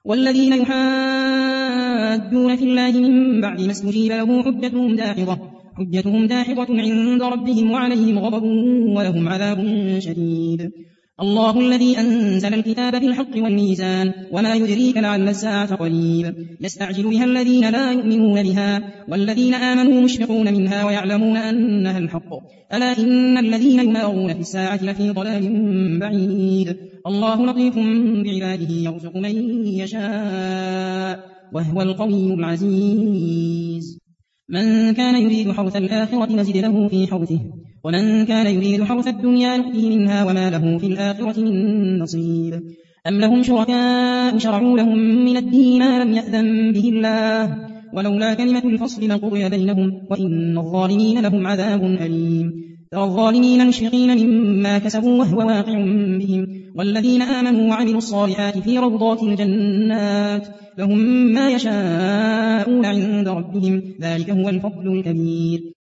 والذين يحادون في الله من بعد ما استجيب له حجتهم داحضة عند ربهم وعليهم غضب ولهم عذاب شديد. الله الذي أنزل الكتاب بالحق والميزان وما يدريك لعل الساعة قريب يستعجل بها الذين لا يؤمنون بها والذين آمنوا مشفقون منها ويعلمون أنها الحق ألا إن الذين يمارون في الساعة لفي ضلال بعيد. الله لطيف بعباده يرزق من يشاء وهو القوي العزيز. من كان يريد حرث الآخرة نزد له في حرثه ومن كان يريد حرث الدنيا نؤته منها وما له في الآخرة من نصيب. أم لهم شركاء شرعوا لهم من الدين ما لم يأذن به الله ولولا كلمة الفصل لقضي بينهم وإن الظالمين لهم عذاب أليم. ترى الظالمين مشفقين مما كسبوا وهو واقع بهم والذين آمنوا وعملوا الصالحات في روضات الجنات لهم ما يشاءون عند ربهم ذلك هو الفضل الكبير.